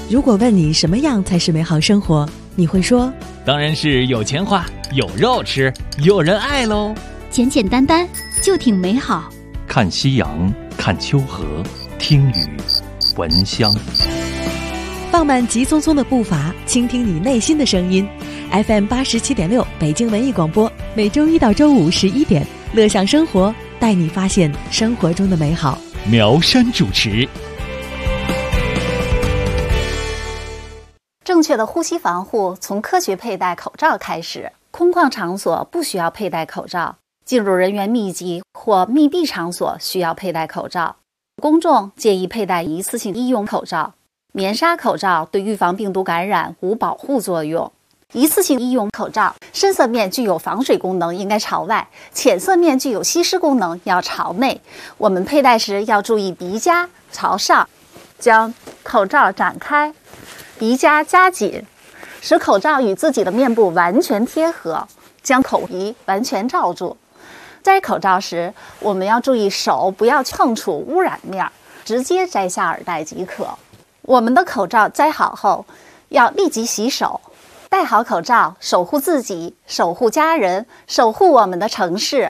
如果问你什么样才是美好生活，你会说当然是有钱花，有肉吃，有人爱喽。 简简单单就挺美好。 看夕阳，看秋河，听雨，闻香。 放慢急匆匆的步伐，倾听你内心的声音。FM 87.6北京文艺广播，每周一到周五11点，乐享生活，带你发现生活中的美好。 苗山主持。 正确的呼吸防护从科学佩戴口罩开始。空旷场所不需要佩戴口罩，进入人员密集或密闭场所需要佩戴口罩。公众建议佩戴一次性医用口罩。棉纱口罩对预防病毒感染无保护作用。一次性医用口罩深色面具有防水功能，应该朝外；浅色面具有吸湿功能，要朝内。我们佩戴时要注意鼻夹朝上，将口罩展开，鼻夹夹紧，使口罩与自己的面部完全贴合，将口鼻完全罩住。摘口罩时，我们要注意手不要碰触污染面，直接摘下耳带即可。我们的口罩摘好后，要立即洗手。戴好口罩，守护自己，守护家人，守护我们的城市。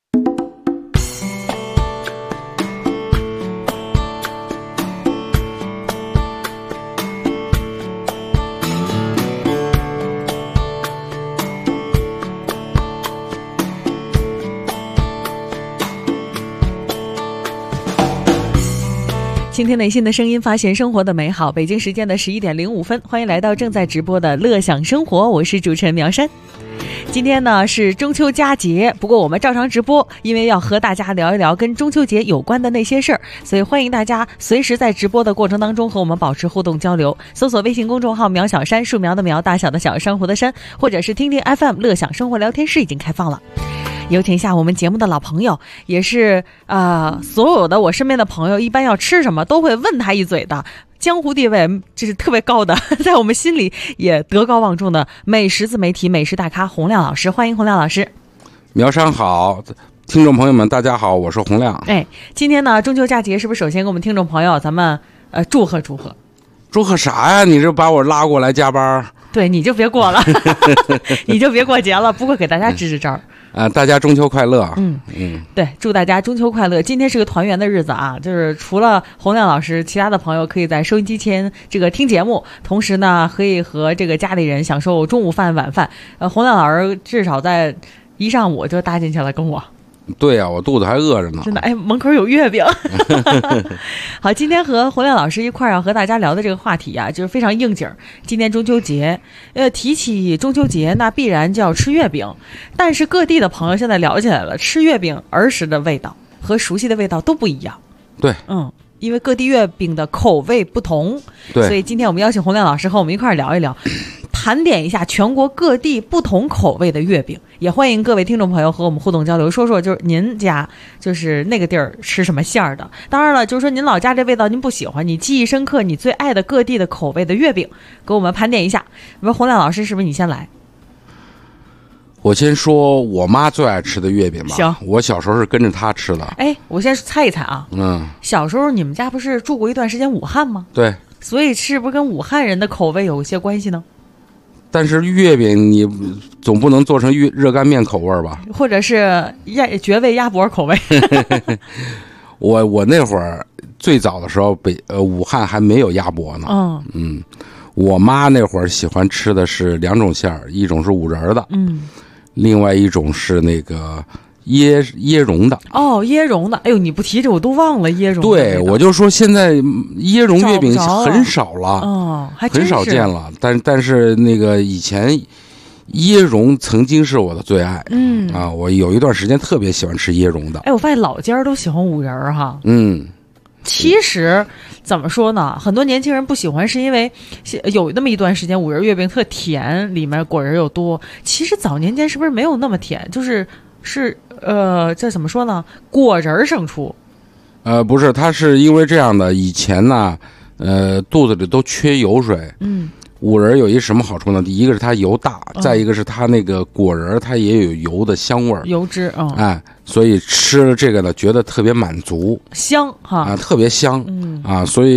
倾听内心的声音，发现生活的美好。北京时间的11点05分，欢迎来到正在直播的乐享生活，我是主持人苗山。今天呢是中秋佳节，不过我们照常直播，因为要和大家聊一聊跟中秋节有关的那些事儿，所以欢迎大家随时在直播的过程当中和我们保持互动交流。搜索微信公众号苗小山，树苗的苗，大小的小，珊瑚的珊，或者是听听 FM 乐享生活聊天室已经开放了。有请一下我们节目的老朋友，也是所有的我身边的朋友一般要吃什么都会问他一嘴的，江湖地位这是特别高的，在我们心里也德高望重的美食自媒体美食大咖洪亮老师。欢迎洪亮老师。 苗山好，听众朋友们大家好，我是洪亮。 今天呢中秋佳节，是不是首先给我们听众朋友咱们祝贺祝贺啥呀？你这把我拉过来加班？ 对，你就别过了你就别过节了，不过给大家支支招大家中秋快乐。 对，祝大家中秋快乐。今天是个团圆的日子啊，就是除了洪亮老师，其他的朋友可以在收音机前这个听节目，同时呢可以和这个家里人享受中午饭晚饭。洪亮老师至少在一上午就搭进去了跟我。 对呀，我肚子还饿着呢。 真的，门口有月饼。好，今天和洪亮老师一块儿要和大家聊的这个话题啊，就是非常应景。今天中秋节，提起中秋节，那必然就要吃月饼。但是各地的朋友现在聊起来了，吃月饼儿时的味道和熟悉的味道都不一样。 对， 因为各地月饼的口味不同， 对， 所以今天我们邀请洪亮老师和我们一块儿聊一聊。盘点一下全国各地不同口味的月饼，也欢迎各位听众朋友和我们互动交流，说说就是您家就是那个地儿吃什么馅儿的。当然了，就是说您老家这味道您不喜欢，你记忆深刻，你最爱的各地的口味的月饼，给我们盘点一下。我们洪亮老师，是不是你先来？ 我先说我妈最爱吃的月饼吧。 行， 我小时候是跟着她吃的。 我先猜一猜啊。小时候你们家不是住过一段时间武汉吗？ 对。 所以是不是跟武汉人的口味有一些关系呢？ 但是月饼你总不能做成热干面口味吧？ 或者是绝味鸭脖口味？ 我那会儿最早的时候武汉还没有鸭脖呢。我妈那会儿喜欢吃的是两种馅儿，一种是五仁的，另外一种是那个椰蓉的。 椰蓉的，你不提这我都忘了椰蓉的。 对，我就说现在椰蓉月饼很少了， 还真是很少见了。但是那个以前椰蓉曾经是我的最爱。我有一段时间特别喜欢吃椰蓉的。 我发现老家都喜欢五仁哈。其实怎么说呢，很多年轻人不喜欢是因为有那么一段时间五仁月饼特甜，里面果仁又多。其实早年间是不是没有那么甜，就是这怎么说呢，果仁胜出。 不是，它是因为这样的，以前呢肚子里都缺油水。五仁有一什么好处呢？第一个是它油大，再一个是它那个果仁它也有油的香味儿， 油脂。 所以吃了这个呢觉得特别满足， 香哈， 特别香。所以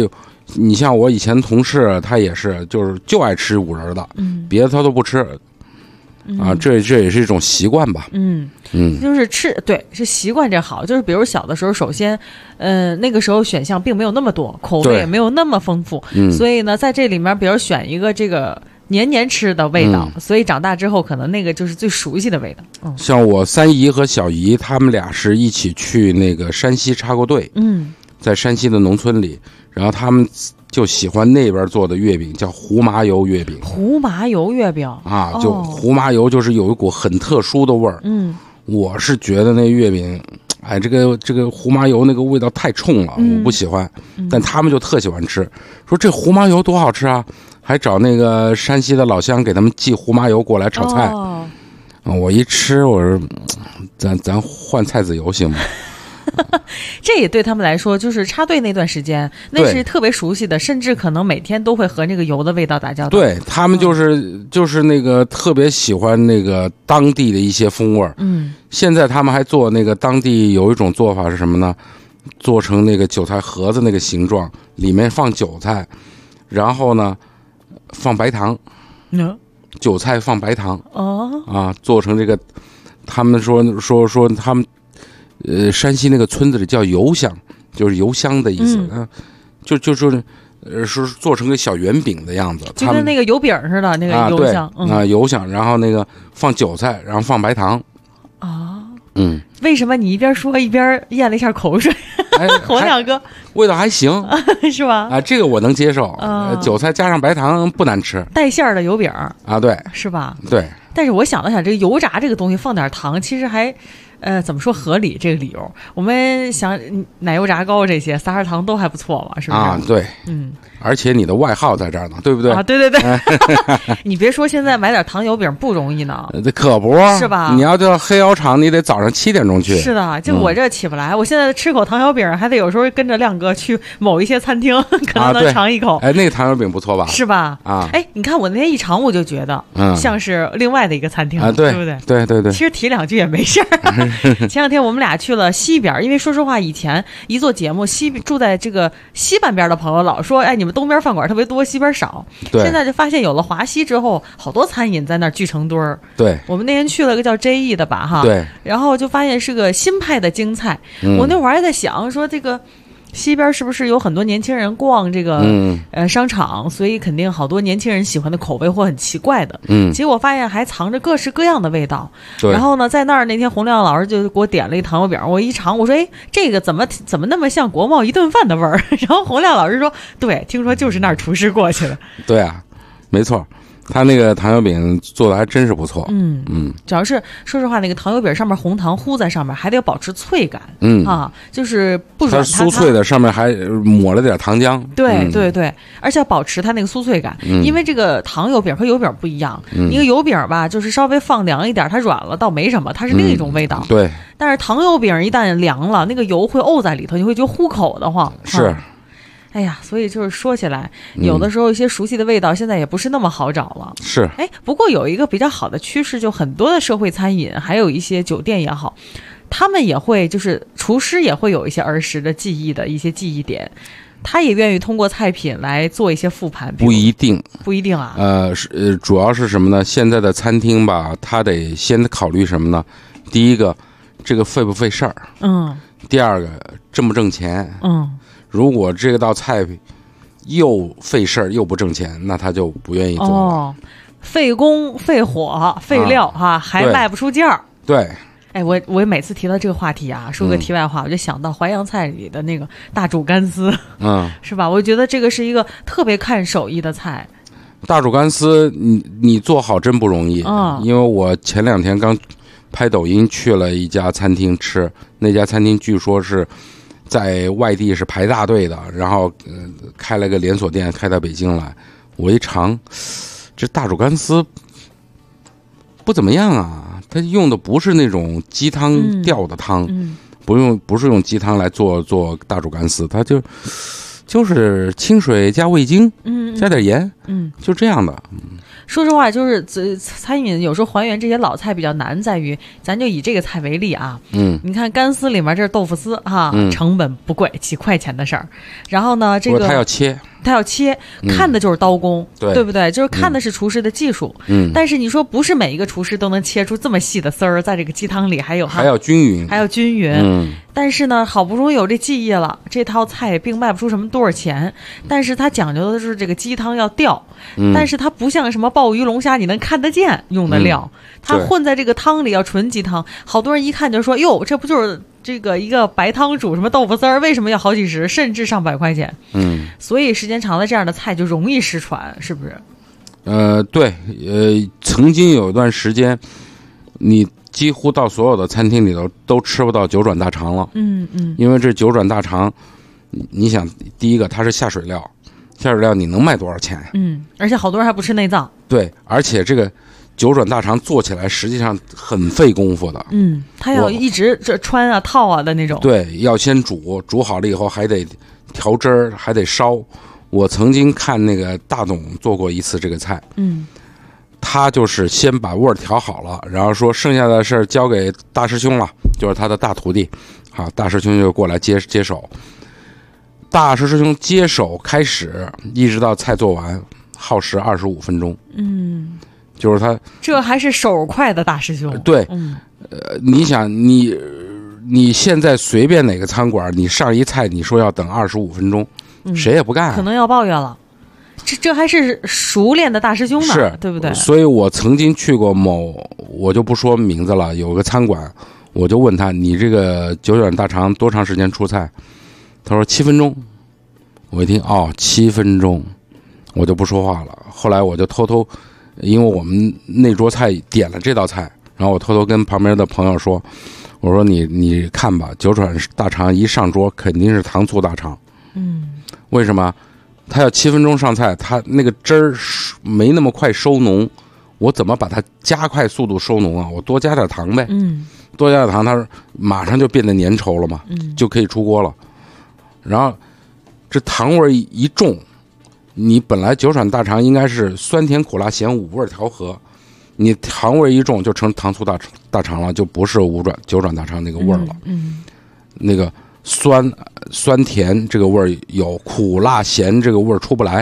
你像我以前同事，他也是，就爱吃五仁的，别的他都不吃。这也是一种习惯吧。 就是吃，对，是习惯这好。就是比如小的时候，首先，那个时候选项并没有那么多，口味也没有那么丰富，所以呢，在这里面，比如选一个这个年年吃的味道，所以长大之后，可能那个就是最熟悉的味道。 像我三姨和小姨，他们俩是一起去那个山西插过队，在山西的农村里，然后他们就喜欢那边做的月饼，叫胡麻油月饼。 胡麻油月饼啊，就胡麻油就是有一股很特殊的味儿。我是觉得那月饼，哎，这个胡麻油那个味道太冲了，我不喜欢。但他们就特喜欢吃，说这胡麻油多好吃啊，还找那个山西的老乡给他们寄胡麻油过来炒菜。我一吃，我说咱换菜籽油行吗？ 这也对他们来说，就是插队那段时间，那是特别熟悉的，甚至可能每天都会和那个油的味道打交道。 对，他们就是那个特别喜欢那个当地的一些风味。现在他们还做那个当地有一种做法是什么呢？做成那个韭菜盒子那个形状，里面放韭菜，然后呢放白糖。韭菜放白糖。做成这个，他们说他们。山西那个村子里叫油香，就是油香的意思。是做成个小圆饼的样子， 就跟那个油饼似的，那个油香。 油香，然后那个放韭菜，然后放白糖。 为什么你一边说一边咽了一下口水？洪亮哥， 味道还行， 是吧？ 这个我能接受。韭菜加上白糖不难吃， 带馅儿的油饼对， 是吧？ 对。 但是我想了想，这个油炸这个东西放点糖，其实还。怎么说合理？这个理由，我们想奶油炸糕这些撒点糖都还不错嘛，是不是？ 对，而且你的外号在这儿呢，对不对？ 对，你别说，现在买点糖油饼不容易呢， 这可不是吧？ 你要到黑窑厂，你得早上7点钟去。 是的，就我这起不来，我现在吃口糖油饼，还得有时候跟着亮哥去某一些餐厅，可能能尝一口。 那个糖油饼不错吧？ 是吧？你看我那天一尝，我就觉得，像是另外的一个餐厅，对不对？对。其实提两句也没事儿。前两天我们俩去了西边，因为说实话，以前一做节目，住在这个西半边的朋友老说，你们东边饭馆特别多，西边少。现在就发现有了华西之后，好多餐饮在那儿聚成堆儿。 对， 我们那天去了个叫 JE 的吧，哈。 对。 然后就发现是个新派的京菜。我那会儿还在想说这个。西边是不是有很多年轻人逛这个商场，所以肯定好多年轻人喜欢的口味或很奇怪的。结果发现还藏着各式各样的味道。然后呢，在那儿那天洪亮老师就给我点了一糖油饼，我一尝，我说这个怎么那么像国贸一顿饭的味儿？然后洪亮老师说，对，听说就是那儿厨师过去的。 对啊，没错。他那个糖油饼做的还真是不错。 主要是说实话，那个糖油饼上面红糖糊在上面，还得保持脆感。就是不软塌塌。 它酥脆的，上面还抹了点糖浆。 对，而且要保持它那个酥脆感。因为这个糖油饼和油饼不一样，一个油饼吧，就是稍微放凉一点，它软了倒没什么，它是另一种味道。 对。 但是糖油饼一旦凉了，那个油会沤在里头，你会觉得糊口的慌。 是。 哎呀，所以就是说起来，有的时候一些熟悉的味道现在也不是那么好找了。 是。 不过有一个比较好的趋势，就很多的社会餐饮，还有一些酒店也好，他们也会就是厨师也会有一些儿时的记忆的一些记忆点，他也愿意通过菜品来做一些复盘。 不一定啊。 主要是什么呢？现在的餐厅吧，他得先考虑什么呢？第一个，这个费不费事儿？第二个，挣不挣钱？如果这道菜又费事儿又不挣钱，那他就不愿意做了。 费工费火费料还卖不出价。 对。 我每次提到这个话题啊，说个题外话，我就想到淮扬菜里的那个大煮干丝，是吧？我觉得这个是一个特别看手艺的菜。 大煮干丝，你做好真不容易。因为我前2天刚拍抖音去了一家餐厅吃，那家餐厅据说是在外地是排大队的，然后开了个连锁店，开到北京来。我一尝，这大煮干丝不怎么样啊，它用的不是那种鸡汤调的汤，不是用鸡汤来做大煮干丝，它就是清水加味精，加点盐，就这样的。 说实话，就是餐饮有时候还原这些老菜比较难，在于咱就以这个菜为例啊，你看干丝里面这是豆腐丝成本不贵，几块钱的事儿。然后呢，这个他要切， 他要切，看的就是刀工，对不对？就是看的是厨师的技术。但是你说不是每一个厨师都能切出这么细的丝儿，在这个鸡汤里还要均匀， 但是呢，好不容易有这技艺了，这套菜并卖不出什么多少钱。但是它讲究的是这个鸡汤要吊，但是它不像什么鲍鱼龙虾你能看得见用的料，它混在这个汤里要纯鸡汤。好多人一看就说，哟，这不就是这个一个白汤煮什么豆腐丝儿，为什么要好几十甚至上100块钱？所以时间长了这样的菜就容易失传，是不是？ 对，曾经有一段时间，你几乎到所有的餐厅里头都吃不到九转大肠了。因为这九转大肠，你想，第一个它是下水料，你能卖多少钱？ 而且好多人还不吃内脏。 对，而且这个九转大肠做起来实际上很费功夫的。 它要一直这穿啊套啊的那种。 对，要先煮好了以后还得调汁儿，还得烧。我曾经看那个大董做过一次这个菜。他就是先把味儿调好了，然后说剩下的事儿交给大师兄了，就是他的大徒弟。好，大师兄就过来接手。大师兄接手开始，一直到菜做完，耗时25分钟。就是他这还是手快的大师兄。 对，你想你现在随便哪个餐馆，你上一菜你说要等25分钟，谁也不干， 可能要抱怨了。这还是熟练的大师兄呢， 是对不对？ 所以我曾经去过我就不说名字了，有个餐馆，我就问他，你这个九转大肠多长时间出菜？他说7分钟。我一听7分钟，我就不说话了。后来我就偷偷，因为我们那桌菜点了这道菜，然后我偷偷跟旁边的朋友说，我说你看吧，九转大肠一上桌肯定是糖醋大肠。为什么？他要7分钟上菜，他那个汁儿没那么快收浓，我怎么把它加快速度收浓啊？我多加点糖呗。多加点糖，它马上就变得粘稠了嘛，就可以出锅了。然后这糖味一重，你本来九转大肠应该是酸甜苦辣咸5味调和，你糖味一重就成糖醋大肠了，就不是九转大肠那个味儿了。那个酸甜这个味儿有，苦辣咸这个味儿出不来。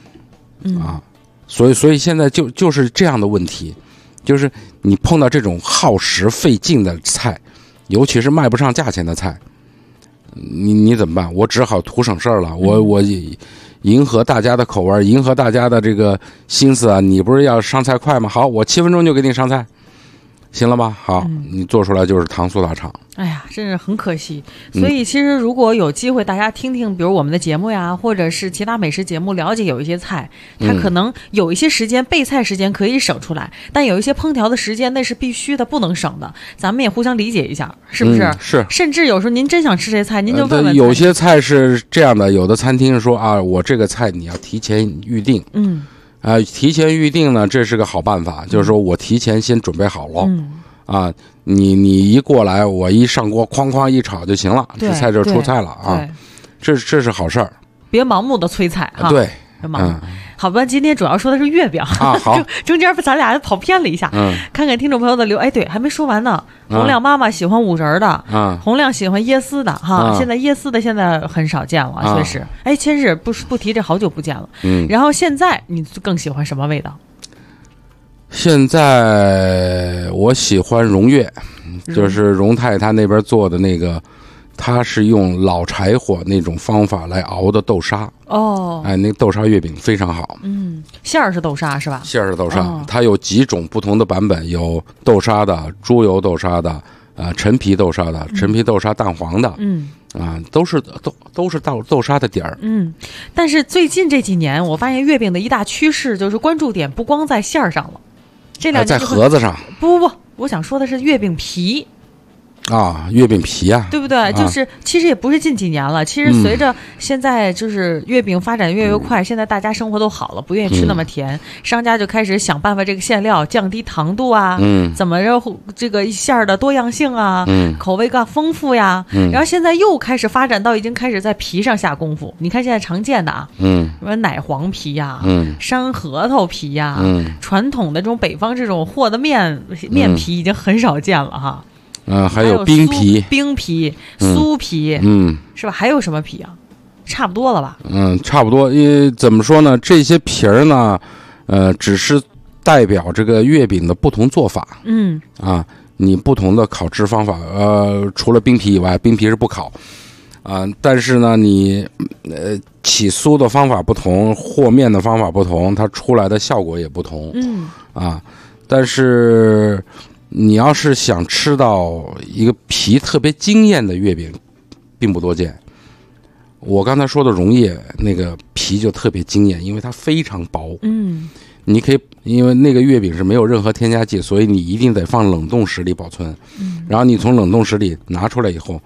所以现在就是这样的问题，就是你碰到这种耗时费劲的菜，尤其是卖不上价钱的菜，你怎么办？我只好图省事儿了。我迎合大家的口味，迎合大家的这个心思啊。你不是要上菜快吗？好，我7分钟就给你上菜，行了吧？好，你做出来就是糖醋大肠。 哎呀，真是很可惜。所以其实如果有机会大家听听比如我们的节目呀，或者是其他美食节目，了解有一些菜它可能有一些时间备菜时间可以省出来，但有一些烹调的时间那是必须的，不能省的。咱们也互相理解一下，是不是？ 是。 甚至有时候您真想吃这菜，您就问问。 有些菜是这样的，有的餐厅说啊，我这个菜你要提前预定。提前预定呢，这是个好办法，就是说我提前先准备好了。你一过来，我一上锅，哐哐一炒就行了，这菜就出菜了啊！这是好事儿， 别盲目的催菜哈。 对， 好吧，今天主要说的是月饼啊。好， 中间咱俩跑偏了一下，看看听众朋友的留。哎，对，还没说完呢。洪亮妈妈喜欢五仁的，洪亮喜欢椰丝的哈。现在椰丝的现在很少见了，确实。哎，先是不提这好久不见了。然后现在你更喜欢什么味道？ 现在我喜欢荣月，就是荣泰他那边做的那个，他是用老柴火那种方法来熬的豆沙。那豆沙月饼非常好。 馅儿是豆沙是吧？ 馅儿是豆沙，它有几种不同的版本，有豆沙的、猪油豆沙的、陈皮豆沙的、陈皮豆沙蛋黄的。都是豆沙的底儿。 但是最近这几年，我发现月饼的一大趋势就是关注点不光在馅儿上了。这两在盒子上不，我想说的是月饼皮。 月饼皮啊， 对不对？就是其实也不是近几年了，其实随着现在就是月饼发展越快，现在大家生活都好了，不愿意吃那么甜，商家就开始想办法这个馅料降低糖度啊，怎么着这个馅儿的多样性啊，口味更丰富呀，然后现在又开始发展到已经开始在皮上下功夫。你看现在常见的什么奶黄皮呀，山核桃皮呀，传统的这种北方这种和的面皮已经很少见了哈。还有冰皮、 酥皮，是吧？还有什么皮啊？ 差不多了吧？ 差不多。怎么说呢？这些皮儿呢，只是代表这个月饼的不同做法。你不同的烤制方法，除了冰皮以外，冰皮是不烤。但是呢，你起酥的方法不同，和面的方法不同，它出来的效果也不同。但是你要是想吃到一个皮特别惊艳的月饼，并不多见。我刚才说的溶液那个皮就特别惊艳，因为它非常薄。你可以，因为那个月饼是没有任何添加剂，所以你一定得放冷冻室里保存。然后你从冷冻室里拿出来以后，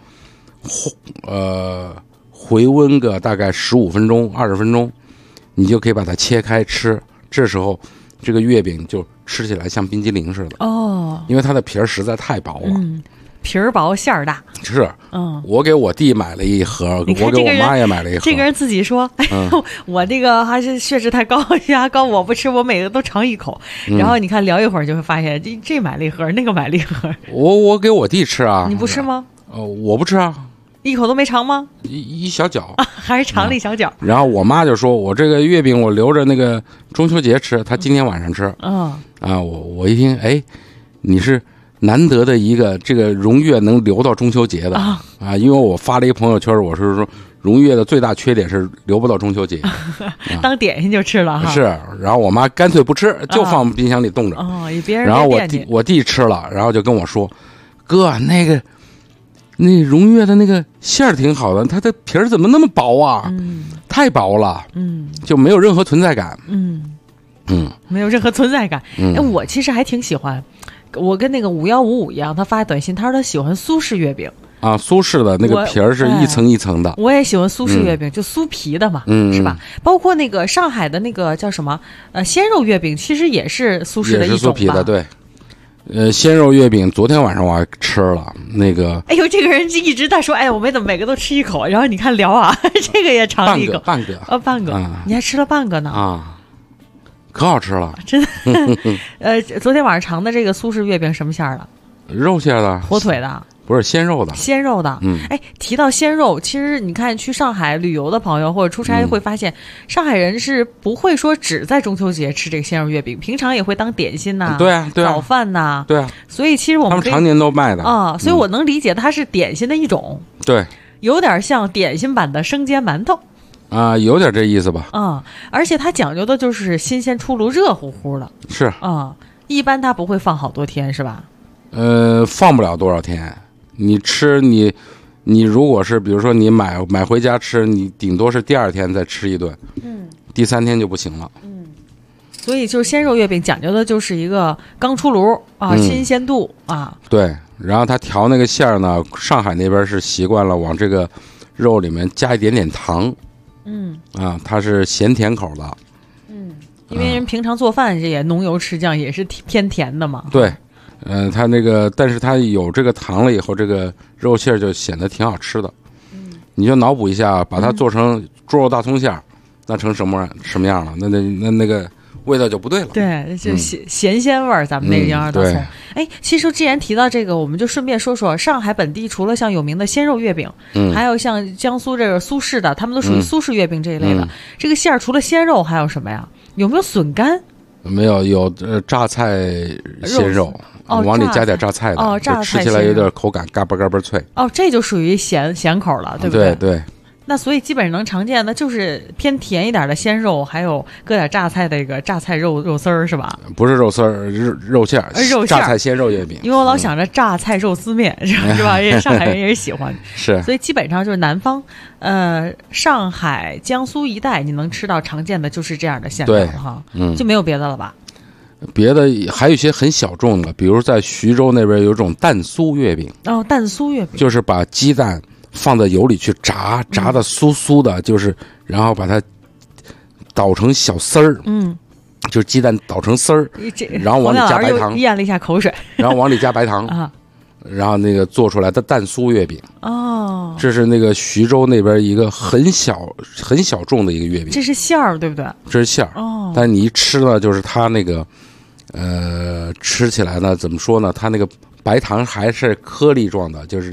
回温个大概15分钟、20分钟，你就可以把它切开吃。这时候，这个月饼就吃起来像冰激凌似的。因为它的皮儿实在太薄了。 皮儿薄馅儿大。 是。我给我弟买了一盒，我给我妈也买了一盒。 这个人自己说：“我这个还是血脂太高，血压高，我不吃，我每个都尝一口。”然后你看聊一会儿就会发现，这买了一盒，那个买了一盒。 我给我弟吃啊。 你不吃吗？ 我不吃啊。 一口都没尝吗？ 一小角。 还是尝了一小角。 然后我妈就说：“我这个月饼我留着那个中秋节吃，她今天晚上吃。”我一听，你是难得的一个这个荣月能留到中秋节的因为我发了一个朋友圈，我是说荣月的最大缺点是留不到中秋节。 当点心就吃了哈。 是，然后我妈干脆不吃，就放冰箱里冻着。然后我弟吃了，然后就跟我说：“哥，那荣月的那个馅儿挺好的，它的皮儿怎么那么薄啊？太薄了，就没有任何存在感。 没有任何存在感。我其实还挺喜欢。我跟那个5155一样，他发短信，他说他喜欢苏式月饼苏式的那个皮儿是一层一层的。 我也喜欢苏式月饼，就酥皮的嘛，是吧？包括那个上海的那个叫什么鲜肉月饼，其实也是苏式的一种吧。 也是酥皮的，对。鲜肉月饼，昨天晚上我还吃了那个。 哎呦，这个人一直在说，我没怎么每个都吃一口，然后你看聊啊，这个也尝了一口， 半个， 半个，你还吃了半个呢可好吃了， 真的。昨天晚上尝的这个苏式月饼什么馅儿的？ 肉馅的， 火腿的， 不是鲜肉的。 鲜肉的，提到鲜肉，其实你看去上海旅游的朋友或者出差会发现，上海人是不会说只在中秋节吃这个鲜肉月饼，平常也会当点心呐， 对啊， 早饭呐， 对啊。 所以其实我们他们常年都卖的所以我能理解它是点心的一种， 对， 有点像点心版的生煎馒头。 有点这意思吧。 而且它讲究的就是新鲜出炉，热乎乎的。 是一般它不会放好多天，是吧？ 放不了多少天。你吃你如果是比如说你买回家吃，你顶多是第2天再吃一顿，第3天就不行了。 所以就是鲜肉月饼讲究的就是一个刚出炉新鲜度对，然后它调那个馅儿呢，上海那边是习惯了往这个肉里面加一点点糖。它是咸甜口的。 因为人平常做饭这也浓油赤酱，也是偏甜的嘛。 对，它那个，但是它有这个糖了以后，这个肉馅就显得挺好吃的。你就脑补一下，把它做成猪肉大葱馅，那成什么样了？那个味道就不对了。 对，就咸鲜味儿，咱们那个羊肉大葱。其实既然提到这个，我们就顺便说说上海本地除了像有名的鲜肉月饼，还有像江苏这个苏式的，他们都属于苏式月饼这一类的。这个馅儿除了鲜肉还有什么呀？有没有笋干？ 没有，有榨菜鲜肉。往里加点榨菜的， 榨菜吃起来有点口感，嘎巴嘎巴脆。 这就属于咸口了，对不对？ 对。 那所以基本上能常见的就是偏甜一点的鲜肉，还有搁点榨菜的一个榨菜肉丝儿，是吧？ 不是肉丝儿，肉馅儿，榨菜鲜肉月饼。 因为我老想着榨菜肉丝面，是吧？上海人也是喜欢。 是。 所以基本上就是南方，上海、江苏一带，你能吃到常见的就是这样的馅料哈，就没有别的了吧？ 别的还有一些很小众的，比如在徐州那边有一种蛋酥月饼。 蛋酥月饼就是把鸡蛋放在油里去炸的酥酥的，就是然后把它捣成小丝儿，就是鸡蛋捣成丝儿，然后往里加白糖， 咽了一下口水， 然后往里加白糖然后那个做出来的蛋酥月饼。这是那个徐州那边一个很小众的一个月饼。 这是馅儿对不对？ 这是馅儿但是你一吃呢，就是它那个吃起来呢，怎么说呢？它那个白糖还是颗粒状的，就是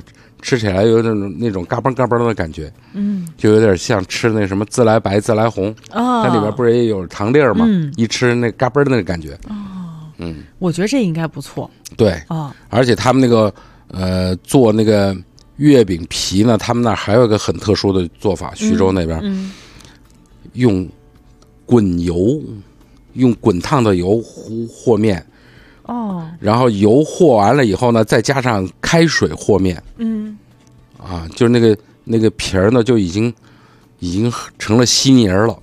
吃起来有那种嘎嘣嘎嘣的感觉，就有点像吃那什么自来白、自来红，它里边不是也有糖粒儿吗？一吃那嘎嘣的那个感觉。 我觉得这应该不错。 对而且他们那个做那个月饼皮呢，他们那还有一个很特殊的做法，徐州那边用滚烫的油和面。然后油和完了以后呢，再加上开水和面，就是那个皮儿呢就已经成了稀泥了。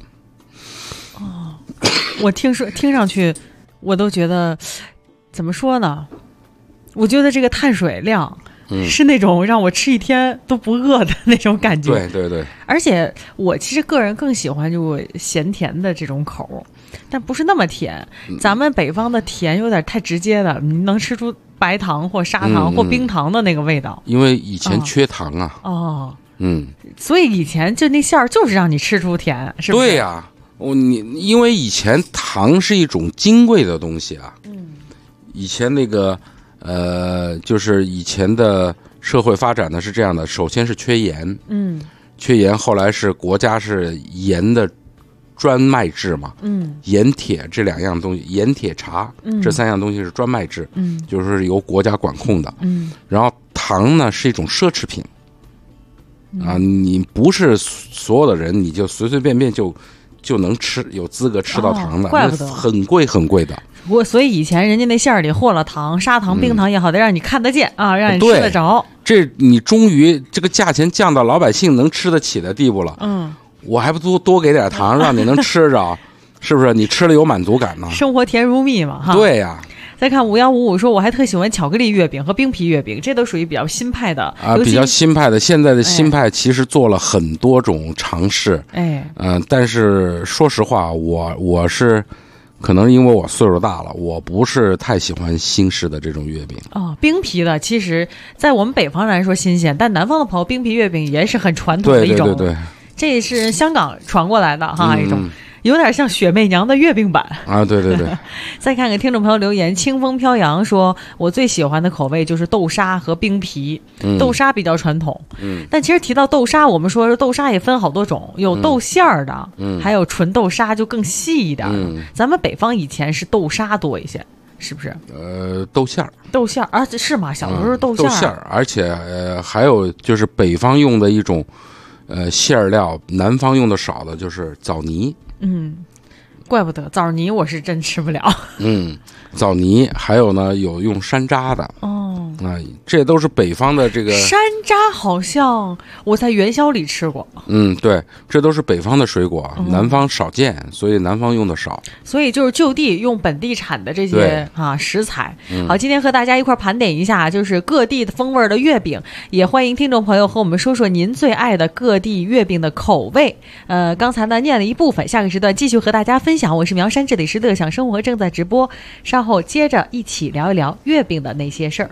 我听上去，我都觉得怎么说呢？我觉得这个碳水量是那种让我吃一天都不饿的那种感觉。 对。 而且我其实个人更喜欢就咸甜的这种口，但不是那么甜。咱们北方的甜有点太直接了，你能吃出白糖或砂糖或冰糖的那个味道。 因为以前缺糖啊。 所以以前就那馅儿就是让你吃出甜，是不是？ 对呀，因为以前糖是一种金贵的东西啊。以前那个就是以前的社会发展呢是这样的，首先是缺盐，缺盐，后来是国家是盐的专卖制嘛，盐铁这2样东西，盐铁茶这3样东西是专卖制，就是由国家管控的，然后糖呢是一种奢侈品，你不是所有的人你就随随便便就能吃，有资格吃到糖的， 怪不得很贵很贵的。 所以以前人家那馅儿里和了糖，砂糖、冰糖也好，得让你看得见啊，让你吃得着。 这你终于这个价钱降到老百姓能吃得起的地步了。我还不多给点糖，让你能吃着，是不是？你吃了有满足感呢？ 生活甜如蜜嘛，哈。 对呀。 再看5155说，我还特喜欢巧克力月饼和冰皮月饼，这都属于比较新派的比较新派的。现在的新派其实做了很多种尝试，但是说实话，我是可能因为我岁数大了，我不是太喜欢新式的这种月饼。 冰皮的其实在我们北方来说新鲜，但南方的朋友冰皮月饼也是很传统的一种。 对， 这是香港传过来的哈，一种。有点像雪媚娘的月饼版啊！对。 再看看听众朋友留言，清风飘扬说，我最喜欢的口味就是豆沙和冰皮。豆沙比较传统，但其实提到豆沙，我们说豆沙也分好多种，有豆馅儿的，还有纯豆沙就更细一点的。咱们北方以前是豆沙多一些，是不是？ 豆馅儿是吗？小的时候豆馅儿，而且还有就是北方用的一种馅料，南方用的少的就是枣泥。 怪不得枣泥我是真吃不了。 枣泥还有呢，有用山楂的。这都是北方的这个山楂，好像我在元宵里吃过。 对，这都是北方的水果，南方少见，所以南方用的少。 所以就是就地用本地产的这些食材。好，今天和大家一块盘点一下，就是各地的风味的月饼，也欢迎听众朋友和我们说说您最爱的各地月饼的口味。刚才呢念了一部分，下个时段继续和大家分享。我是苗山，这里是乐享生活正在直播，稍后接着一起聊一聊月饼的那些事儿。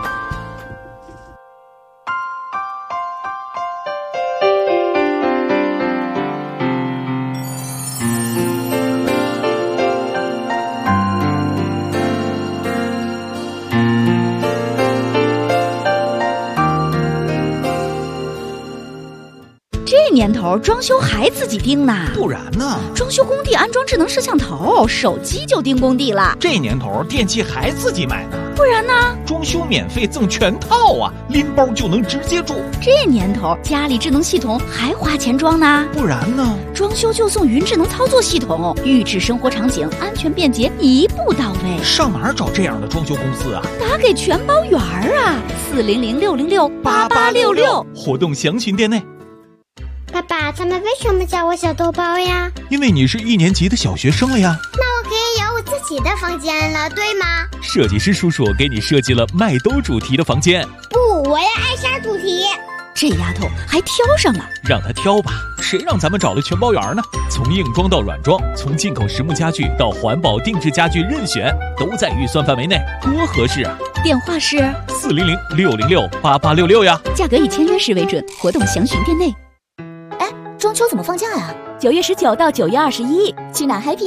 这年头装修还自己盯呢， 不然呢？ 装修工地安装智能摄像头，手机就盯工地了。 这年头电器还自己买呢， 不然呢？ 装修免费赠全套啊，拎包就能直接住。 这年头家里智能系统还花钱装呢， 不然呢？ 装修就送云智能操作系统，预制生活场景，安全便捷，一步到位。 上哪儿找这样的装修公司啊？ 打给全包圆啊，400-606-8866， 活动详询店内。 爸爸，他们为什么叫我小豆包呀？ 因为你是1年级的小学生了呀。 那我可以有我自己的房间了，对吗？ 设计师叔叔给你设计了麦兜主题的房间。 不，我要艾莎主题。 这丫头还挑上了， 让她挑吧，谁让咱们找了全包圆呢？从硬装到软装，从进口实木家具到环保定制家具，任选都在预算范围内，多合适啊！ 电话是 400-606-8866呀， 价格以签约时为准，活动详询店内。 中秋怎么放假呀？ 9月19到9月21， 去哪 happy 啊？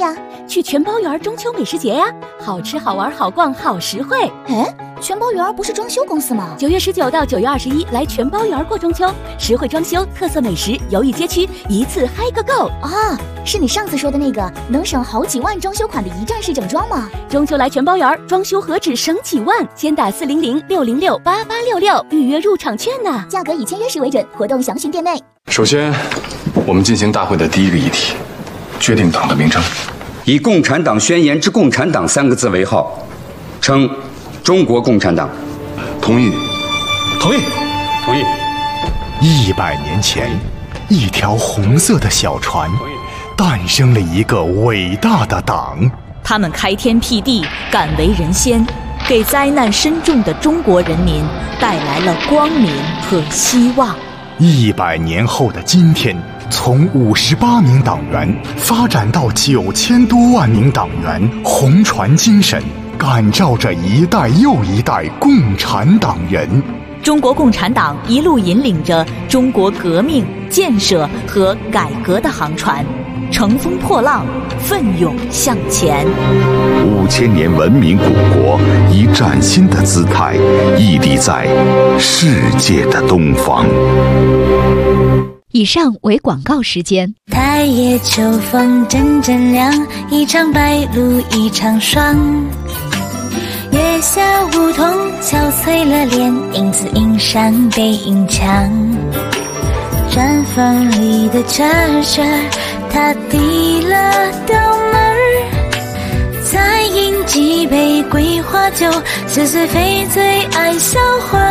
去全包园中秋美食节呀，好吃好玩好逛好实惠。 哎，全包园不是装修公司吗 ？9月19到9月21来全包园过中秋，实惠装修，特色美食，游艺街区，一次嗨个够啊！是你上次说的那个能省好几万装修款的一站式整装吗？ 中秋来全包园，装修何止省几万，先打400-606-8866预约入场券呢， 价格以签约时为准，活动详询店内。 首先，我们进行大会的第一个议题，决定党的名称， 以《共产党宣言》之“共产党”3个字为号，称中国共产党。 同意。 同意。同意。 100年前，一条红色的小船，诞生了一个伟大的党。 他们开天辟地，敢为人先，给灾难深重的中国人民带来了光明和希望。 100年后的今天，从58名党员发展到9000多万名党员，红船精神感召着一代又一代共产党人。 中国共产党一路引领着中国革命、建设和改革的航船，乘风破浪，奋勇向前。 5000年文明古国以崭新的姿态屹立在世界的东方。 以上为广告时间。 太夜秋风阵阵凉，一场白露一场霜。月下梧桐憔悴了脸，影子映上背影墙。毡房里的车车，他递了刀门，再饮几杯桂花酒，似是非最爱销魂。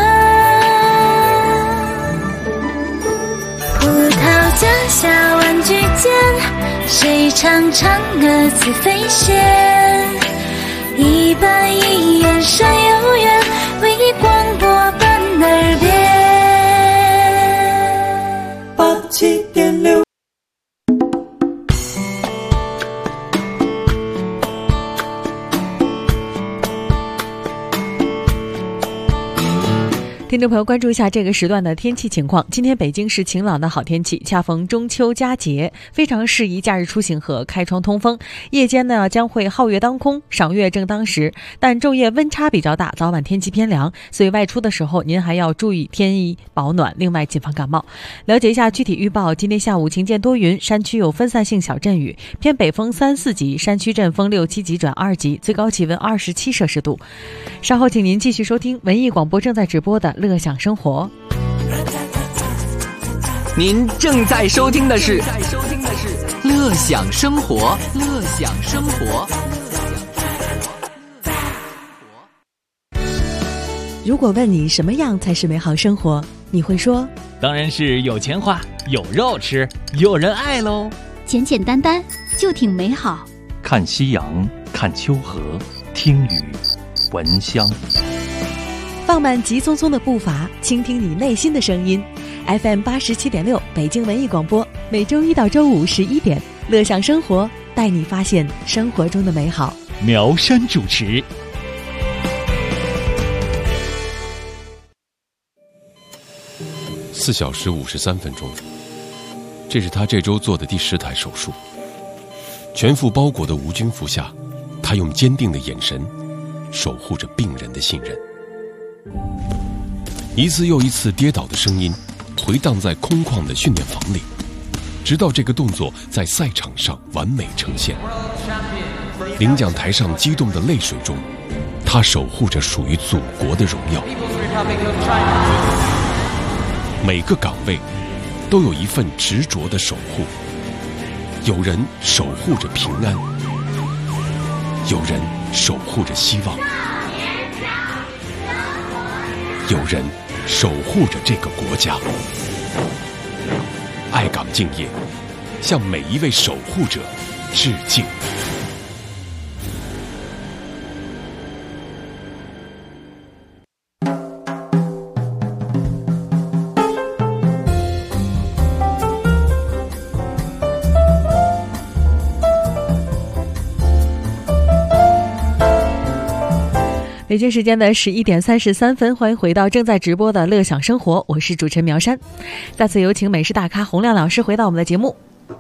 葡萄架下玩具间，谁唱嫦娥自飞仙？一板一眼山有缘，为你广播伴耳边。87.6。 听众朋友，关注一下这个时段的天气情况。今天北京是晴朗的好天气，恰逢中秋佳节，非常适宜假日出行和开窗通风。夜间呢将会皓月当空，赏月正当时，但昼夜温差比较大，早晚天气偏凉，所以外出的时候您还要注意添衣保暖，另外谨防感冒。了解一下具体预报，今天下午晴间多云，山区有分散性小阵雨，偏北风3、4级，山区阵风6、7级转2级，最高气温27摄氏度。稍后请您继续收听文艺广播正在直播的乐享生活。 您正在收听的是乐享生活，乐享生活。 如果问你什么样才是美好生活，你会说当然是有钱花，有肉吃，有人爱喽。 简简单单就挺美好。 看夕阳，看秋荷，听雨，闻香。 放慢急匆匆的步伐，倾听你内心的声音。FM 87.6北京文艺广播，每周一到周五11点，乐享生活，带你发现生活中的美好。 苗山主持。 4小时53分钟，这是他这周做的第10台手术。全副包裹的无菌服下，他用坚定的眼神守护着病人的信任。一次又一次跌倒的声音回荡在空旷的训练房里，直到这个动作在赛场上完美呈现。领奖台上激动的泪水中，他守护着属于祖国的荣耀。每个岗位都有一份执着的守护，有人守护着平安，有人守护着希望，有人守护着这个国家。爱岗敬业，向每一位守护者致敬。 北京时间的11点33分，欢迎回到正在直播的乐享生活，我是主持人苗山。再次有请美食大咖洪亮老师回到我们的节目。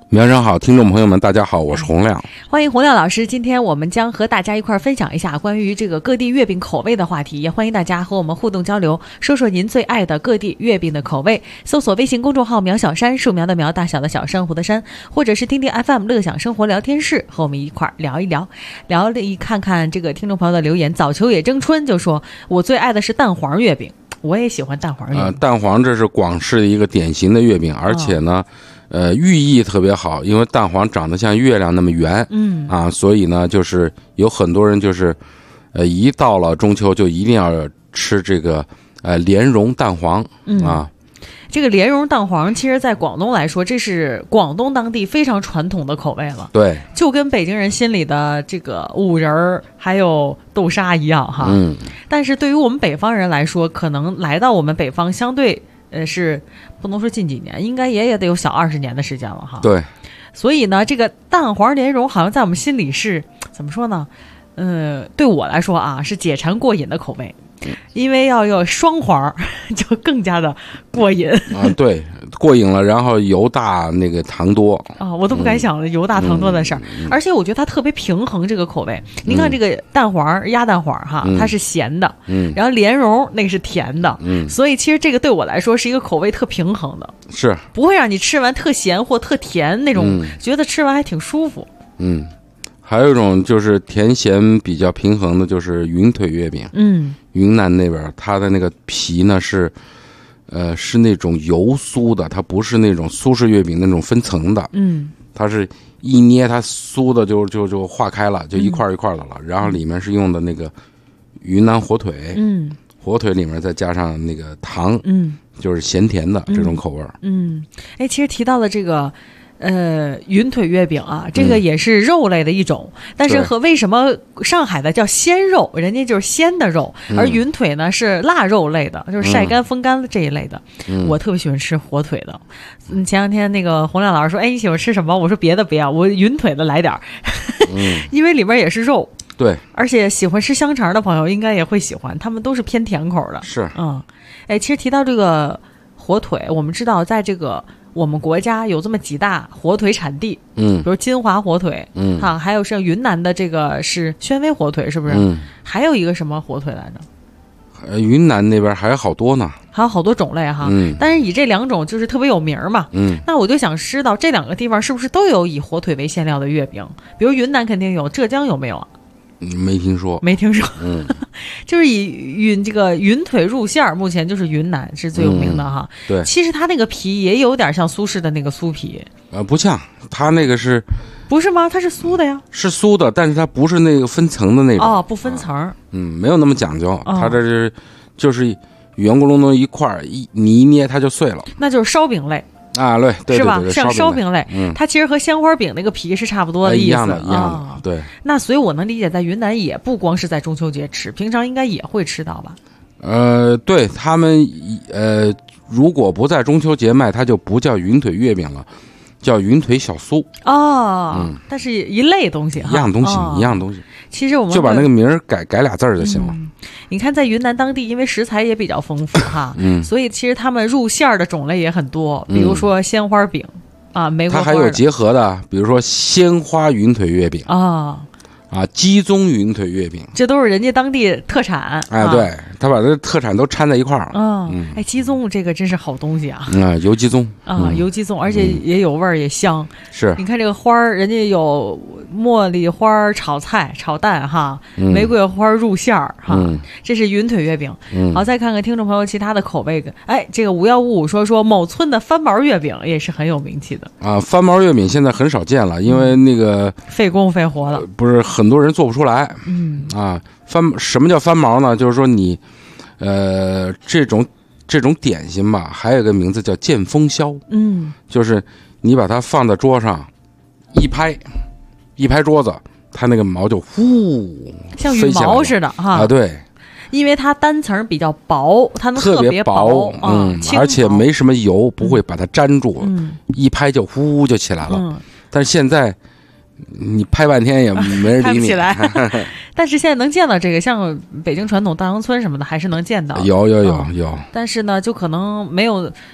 苗生好，听众朋友们大家好，我是洪亮， 欢迎洪亮老师。今天我们将和大家一块分享一下关于这个各地月饼口味的话题，也欢迎大家和我们互动交流，说说您最爱的各地月饼的口味。搜索微信公众号苗小山，树苗的苗，大小的小，珊瑚的珊，或者是听听 FM 乐享生活聊天室，和我们一块聊一聊，看看这个听众朋友的留言。早秋也争春就说，我最爱的是蛋黄月饼，我也喜欢蛋黄月饼。 蛋黄这是广式的一个典型的月饼，而且呢寓意特别好，因为蛋黄长得像月亮那么圆，所以呢，就是有很多人就是一到了中秋就一定要吃这个莲蓉蛋黄啊。 这个莲蓉蛋黄，其实在广东来说，这是广东当地非常传统的口味了。 对， 就跟北京人心里的这个五仁儿还有豆沙一样哈。但是对于我们北方人来说，可能来到我们北方相对是不能说近几年，应该也得有小20年的时间了哈。 对， 所以呢，这个蛋黄莲蓉好像在我们心里是怎么说呢？对我来说啊，是解馋过瘾的口味。因为要有双黄就更加的过瘾对，过瘾了，然后油大那个糖多我都不敢想油大糖多的事儿。而且我觉得它特别平衡这个口味。您看这个蛋黄鸭蛋黄哈，它是咸的，然后莲蓉那个是甜的，所以其实这个对我来说是一个口味特平衡的， 是不会让你吃完特咸或特甜那种，觉得吃完还挺舒服。 还有一种就是甜咸比较平衡的，就是云腿月饼。云南那边它的那个皮呢是那种油酥的，它不是那种苏式月饼那种分层的。它是一捏它酥的就化开了，就一块一块的了。然后里面是用的那个云南火腿，火腿里面再加上那个糖，就是咸甜的这种口味。 其实提到了这个云腿月饼啊，这个也是肉类的一种，但是和为什么上海的叫鲜肉，人家就是鲜的肉，而云腿呢是腊肉类的，就是晒干风干这一类的。我特别喜欢吃火腿的。前两天那个洪亮老师说，你喜欢吃什么？我说别的不要，我云腿的来点儿，因为里面也是肉。 对， 而且喜欢吃香肠的朋友应该也会喜欢，他们都是偏甜口的。 是， 其实提到这个火腿，我们知道在这个我们国家有这么几大火腿产地，比如金华火腿，还有像云南的这个是宣威火腿，是不是？还有一个什么火腿来着？ 云南那边还有好多呢， 还有好多种类哈。但是以这两种就是特别有名嘛。那我就想知道这两个地方是不是都有以火腿为馅料的月饼？比如云南肯定有，浙江有没有啊？ 没听说， 就是以这个云腿入馅儿，目前就是云南是最有名的哈。 对， 其实它那个皮也有点像苏式的那个酥皮， 不像，它那个是， 不是吗？它是酥的呀， 是酥的，但是它不是那个分层的那种， 不分层， 没有那么讲究，它这是就是圆咕隆咚一块儿，你一捏它就碎了， 那就是烧饼类。 对， 是吧？像烧饼类，它其实和鲜花饼那个皮是差不多的意思， 一样的，对。 那所以我能理解，在云南也不光是在中秋节吃，平常应该也会吃到吧？ 对他们，如果不在中秋节卖，它就不叫云腿月饼了，叫云腿小酥。 但是一类东西， 一样东西。 其实我们就把那个名儿改俩字儿就行了。 你看，在云南当地，因为食材也比较丰富哈，所以其实他们入馅儿的种类也很多，比如说鲜花饼玫瑰花， 它还有结合的，比如说鲜花云腿月饼鸡枞云腿月饼， 这都是人家当地特产。 对，他把这特产都掺在一块儿。 鸡枞这个真是好东西啊！ 油鸡枞油鸡枞，而且也有味儿，也香。 是， 你看这个花儿，人家有茉莉花炒菜、炒蛋哈，玫瑰花入馅儿哈，这是云腿月饼。好，再看看听众朋友其他的口味。这个5155说某村的翻毛月饼也是很有名气的翻毛月饼现在很少见了，因为那个费工费活了， 不是很多人做不出来。什么叫翻毛呢？就是说你这种点心吧，还有个名字叫见风消。就是你把它放在桌上一拍桌子，它那个毛就呼像羽毛似的哈。 对， 因为它单层比较薄，它能特别薄，而且没什么油，不会把它粘住，一拍就呼就起来了。但是现在你拍半天也没人理你， 拍不起来。但是现在能见到这个，像北京传统稻香村什么的，还是能见到。 有。 但是呢，就可能没有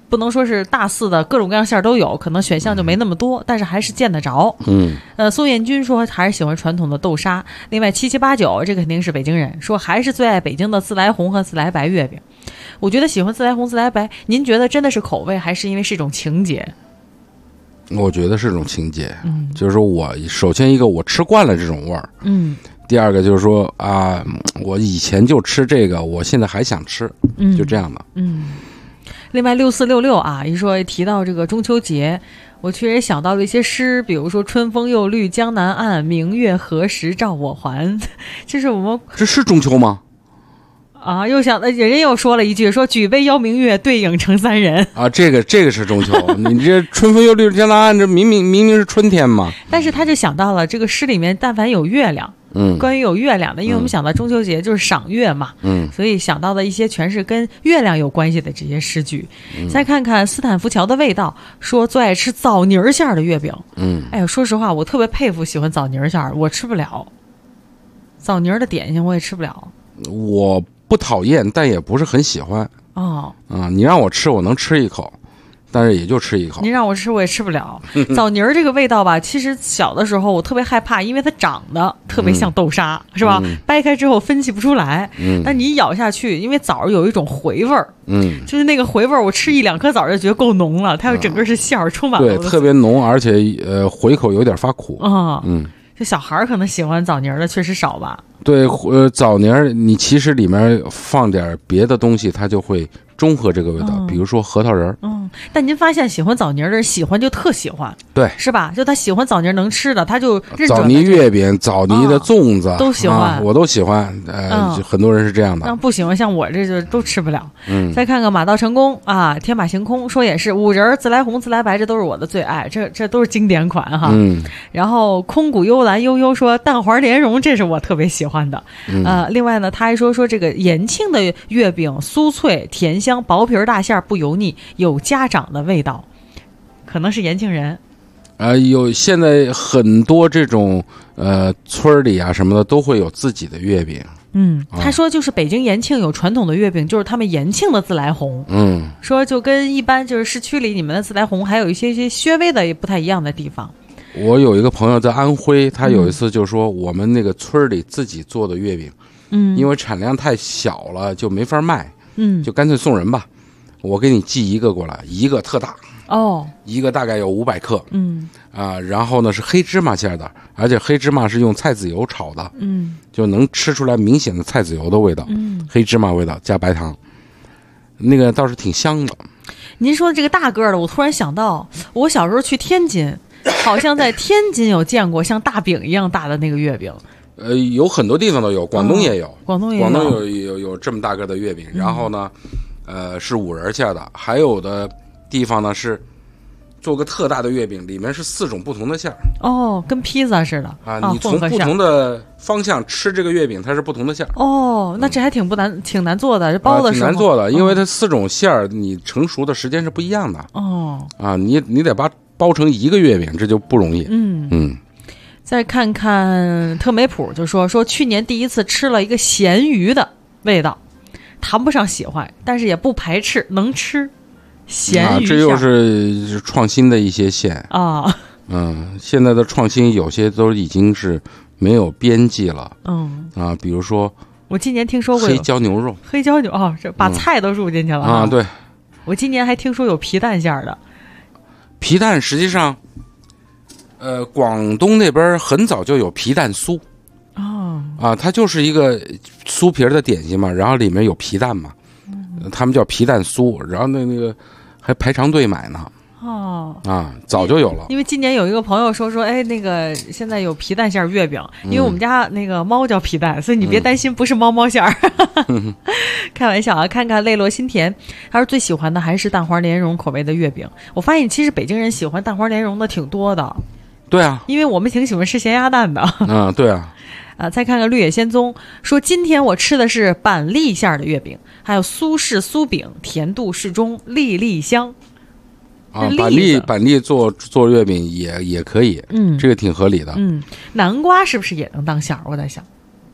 不能说是大肆的各种各样馅儿都有，可能选项就没那么多，但是还是见得着。宋彦军说还是喜欢传统的豆沙。另外7789这个肯定是北京人，说还是最爱北京的自来红和自来白月饼。我觉得喜欢自来红自来白，您觉得真的是口味还是因为是一种情节？ 我觉得是一种情节，就是说我首先一个我吃惯了这种味儿，第二个就是说啊，我以前就吃这个，我现在还想吃，就这样的。 另外6466啊，一说提到这个中秋节，我确实想到了一些诗，比如说春风又绿江南岸，明月何时照我还。这是我们这是中秋吗？ 啊，又想人家又说了一句，说举杯邀明月，对影成三人啊，这个是中秋。你这春风又绿江南岸，这明明是春天嘛。 但是他就想到了这个诗里面，但凡有月亮。关于有月亮的，因为我们想到中秋节就是赏月嘛，所以想到的一些全是跟月亮有关系的这些诗句。再看看斯坦福桥的味道，说最爱吃枣泥馅的月饼。哎呀，说实话，我特别佩服喜欢枣泥馅，我吃不了枣泥的点心，我也吃不了。 我不讨厌，但也不是很喜欢。你让我吃，我能吃一口。但是也就吃一口。 您让我吃我也吃不了。枣泥这个味道吧，其实小的时候我特别害怕，因为它长得特别像豆沙，是吧？掰开之后分析不出来。但你一咬下去，因为枣有一种回味儿，就是那个回味儿，我吃1-2颗枣就觉得够浓了，它有整个是馅儿充满了。 对，特别浓，而且回口有点发苦。 这小孩可能喜欢枣泥的确实少吧。 对，枣泥你其实里面放点别的东西，它就会中和这个味道，比如说核桃仁。 但您发现喜欢枣泥的人喜欢就特喜欢， 对， 是吧？就他喜欢枣泥能吃的，他就认准枣泥月饼、枣泥的粽子都喜欢， 我都喜欢。很多人是这样的。 但不喜欢像我这就都吃不了。再看看马到成功啊，天马行空说也是五仁、自来红、自来白，这都是我的最爱，这都是经典款哈。然后空谷幽兰悠悠说蛋黄莲蓉，这是我特别喜欢的。另外呢，他还说这个延庆的月饼酥脆甜香，薄皮大馅不油腻，有家长的味道，可能是延庆人。 有现在很多这种村里啊什么的都会有自己的月饼。 他说就是北京延庆有传统的月饼，就是他们延庆的自来红。说就跟一般就是市区里你们的自来红还有一些稍微的也不太一样的地方。 我有一个朋友在安徽，他有一次就说我们那个村里自己做的月饼，因为产量太小了就没法卖，就干脆送人吧，我给你寄一个过来，一个特大一个大概有500克，然后呢是黑芝麻馅的，而且黑芝麻是用菜籽油炒的，就能吃出来明显的菜籽油的味道，黑芝麻味道加白糖，那个倒是挺香的。 您说这个大个的，我突然想到，我小时候去天津，好像在天津有见过像大饼一样大的那个月饼。 有很多地方都有，广东也有， 广东有这么大个的月饼，然后呢，是五仁馅的，还有的地方呢是做个特大的月饼，里面是4种不同的馅儿。 跟披萨似的啊！你从不同的方向吃这个月饼，它是不同的馅儿。那这还挺难做的，这包的挺难做的，因为它4种馅儿，你成熟的时间是不一样的。你得包成一个月饼，这就不容易。 再看看特美普就说去年第一次吃了一个咸鱼的味道，谈不上喜欢，但是也不排斥，能吃。咸鱼这又是创新的一些馅现在的创新有些都已经是没有边际了。比如说我今年听说过黑椒牛肉， 这把菜都入进去了对， 我今年还听说有皮蛋馅的。 皮蛋实际上广东那边很早就有皮蛋酥它就是一个酥皮的点心嘛，然后里面有皮蛋嘛，他们叫皮蛋酥，然后那个还排长队买呢。早就有了。 因为今年有一个朋友说那个现在有皮蛋馅月饼，因为我们家那个猫叫皮蛋，所以你别担心不是猫馅儿。开玩笑啊！看看泪落心田，他说最喜欢的还是蛋黄莲蓉口味的月饼。我发现其实北京人喜欢蛋黄莲蓉的挺多的。 对啊， 因为我们挺喜欢吃咸鸭蛋的。 对啊。 再看看绿野仙踪，说今天我吃的是板栗馅的月饼，还有苏式酥饼，甜度适中，粒粒香。 板栗做月饼也可以，这个挺合理的。 南瓜是不是也能当馅儿？我在想，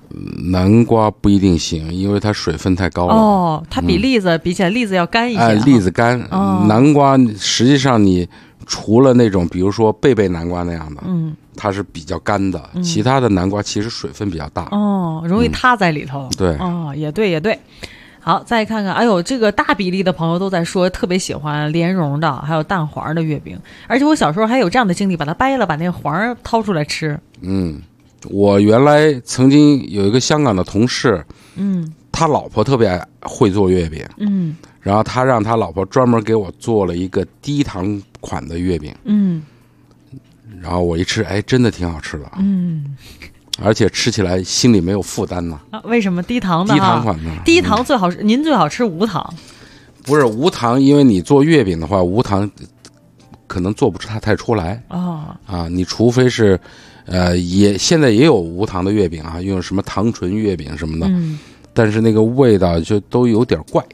南瓜不一定行，因为它水分太高了。 哦，它比栗子比起来，栗子要干一些。 栗子干，南瓜实际上你除了那种比如说贝贝南瓜那样的，它是比较干的，其他的南瓜其实水分比较大。 容易塌在里头。 对， 也对也对。好，再看看，哎呦，这个大比例的朋友都在说特别喜欢莲蓉的，还有蛋黄的月饼，而且我小时候还有这样的经历，把它掰了，把那个黄掏出来吃。 我原来曾经有一个香港的同事，他老婆特别会做月饼，然后他让他老婆专门给我做了一个低糖款的月饼，然后我一吃，哎，真的挺好吃的，而且吃起来心里没有负担呢。 为什么低糖的？ 低糖款的， 低糖最好是您最好吃无糖。 不是无糖，因为你做月饼的话，无糖可能做不出它太出来你除非是现在也有无糖的月饼啊，用什么糖醇月饼什么的，但是那个味道就都有点怪。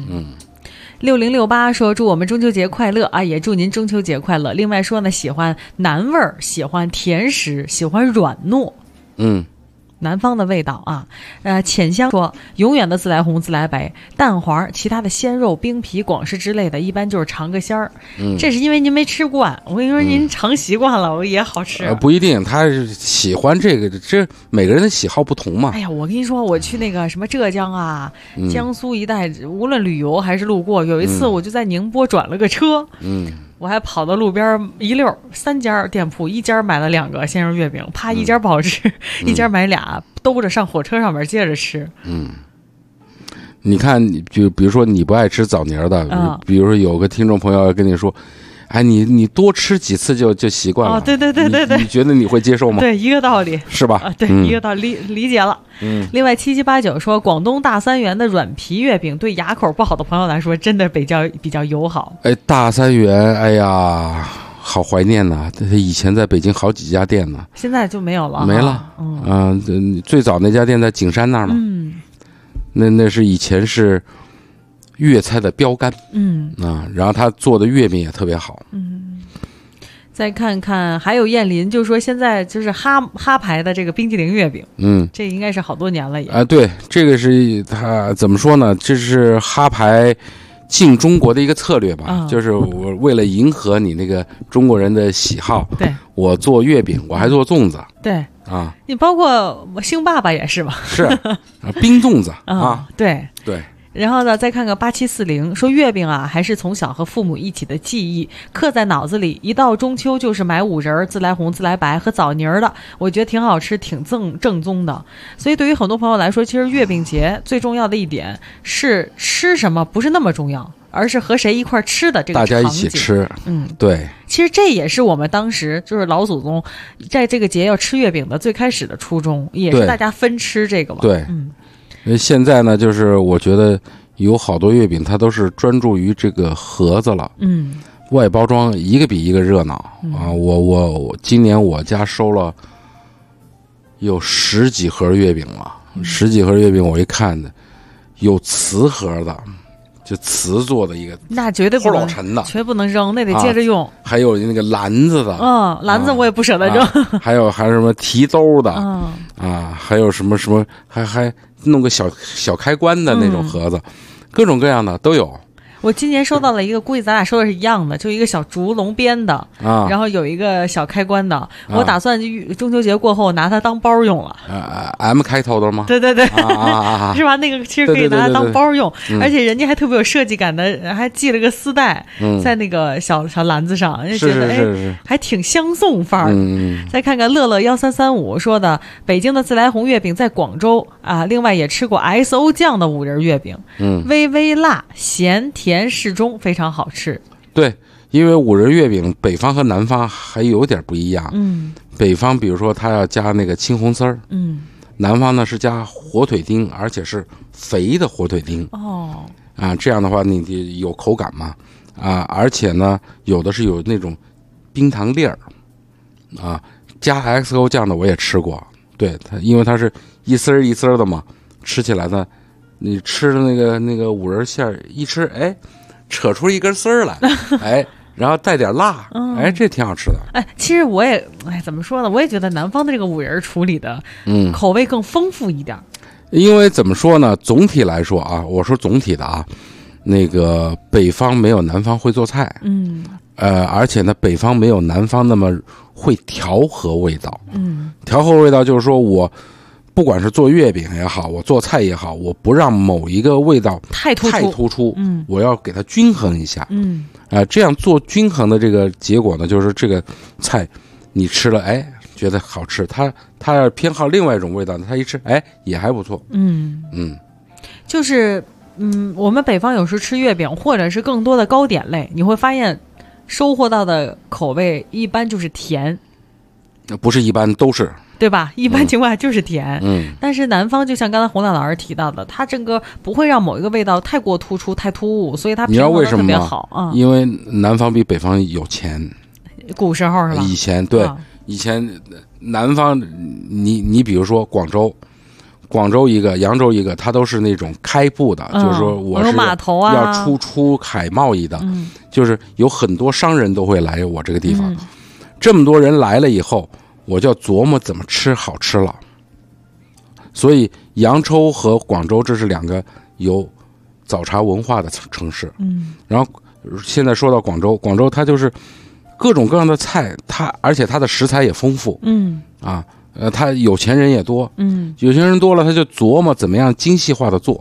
6068说祝我们中秋节快乐啊，也祝您中秋节快乐。另外说呢，喜欢南味儿，喜欢甜食，喜欢软糯。南方的味道啊。浅香说永远的自来红、自来白、蛋黄，其他的鲜肉、冰皮、广式之类的，一般就是尝个鲜儿。这是因为您没吃惯，我跟你说，您尝习惯了，我也好吃。 不一定，他是喜欢这个，这每个人的喜好不同嘛。 哎呀，我跟你说，我去那个什么浙江啊、江苏一带，无论旅游还是路过，有一次我就在宁波转了个车，我还跑到路边一溜，3家店铺，一家买了2个鲜肉月饼，怕一家不好吃，一家买俩，兜着上火车上面接着吃。 你看，就比如说你不爱吃枣泥的，比如说有个听众朋友要跟你说，哎，你多吃几次就习惯了。 对， 你觉得你会接受吗？ 对，一个道理， 是吧？ 对，一个道理，理解了。另外7789说，广东大三元的软皮月饼对牙口不好的朋友来说，真的比较友好。 哎，大三元，哎呀，好怀念呐！以前在北京好几家店呢， 现在就没有了。 没了。最早那家店在景山那儿呢。那是以前是粤菜的标杆。然后他做的月饼也特别好。 再看看，还有燕林就说现在就是哈牌的这个冰淇淋月饼，这应该是好多年了也。 对，这个是他怎么说呢？这是哈牌进中国的一个策略吧，就是我为了迎合你那个中国人的喜好， 对， 我做月饼，我还做粽子， 对你包括星爸爸也是吧？ 是冰粽子对。 然后呢，再看看8740说月饼啊，还是从小和父母一起的记忆刻在脑子里。一到中秋就是买五仁、自来红、自来白和枣泥的，我觉得挺好吃，挺正宗的。所以对于很多朋友来说，其实月饼节最重要的一点是吃什么不是那么重要，而是和谁一块吃的这个场景， 大家一起吃。对。 其实这也是我们当时就是老祖宗在这个节要吃月饼的最开始的初衷，也是大家分吃这个嘛。 对。现在呢，就是我觉得有好多月饼，它都是专注于这个盒子了，外包装一个比一个热闹啊！我今年我家收了有10几盒月饼了，10几盒月饼，我一看有瓷盒的，就瓷做的一个， 那绝对不能，绝不能扔，那得接着用。 还有那个篮子的， 篮子我也不舍得扔。 还有什么提兜的，还有什么还弄个小开关的那种盒子，各种各样的都有。 我今年收到了一个，估计咱俩收的是一样的，就一个小竹笼编的，然后有一个小开关的。我打算中秋节过后拿它当包用了。 M 开头的吗？ 对，是吧？那个其实可以拿它当包用，而且人家还特别有设计感的，还系了个丝带在那个小篮子上，人家觉得还挺相送范儿。再看看乐乐1335说的，北京的自来红月饼在广州啊，另外也吃过 SO 酱的5仁月饼，微微辣，咸甜适中，非常好吃。 对，因为5仁月饼北方和南方还有点不一样。北方比如说它要加那个青红丝儿，南方呢是加火腿丁，而且是肥的火腿丁。这样的话你有口感嘛？而且呢有的是有那种冰糖粒儿加 XO 酱的我也吃过。对，它因为它是一丝一丝的嘛，吃起来呢。你吃的那个5仁馅儿一吃，哎，扯出一根丝儿来，哎， 然后带点辣，哎，这挺好吃的。 哎，其实我也，怎么说呢？我也觉得南方的这个五仁处理的，口味更丰富一点。 因为怎么说呢？总体来说啊，我说总体的啊，那个北方没有南方会做菜，而且呢，北方没有南方那么会调和味道。调和味道就是说我不管是做月饼也好，我做菜也好，我不让某一个味道太突出，我要给它均衡一下。这样做均衡的这个结果呢，就是这个菜你吃了，哎，觉得好吃。他要偏好另外一种味道，他一吃，哎，也还不错。 就是我们北方有时吃月饼或者是更多的糕点类，你会发现收获到的口味一般就是甜， 不是一般都是。 对吧？一般情况下就是甜，但是南方就像刚才洪亮老师提到的，它这个不会让某一个味道太过突出、太突兀，所以它平衡得特别好啊。 因为南方比北方有钱， 古时候是吧？ 以前对，以前南方，你比如说广州一个，扬州一个，它都是那种开埠的，就是说我是码头啊， 要出海贸易的，就是有很多商人都会来我这个地方，这么多人来了以后。我就要琢磨怎么吃好吃了，所以扬州和广州这是两个有早茶文化的城市。然后现在说到广州它就是各种各样的菜，而且它的食材也丰富。它有钱人也多。有钱人多了，他就琢磨怎么样精细化的做。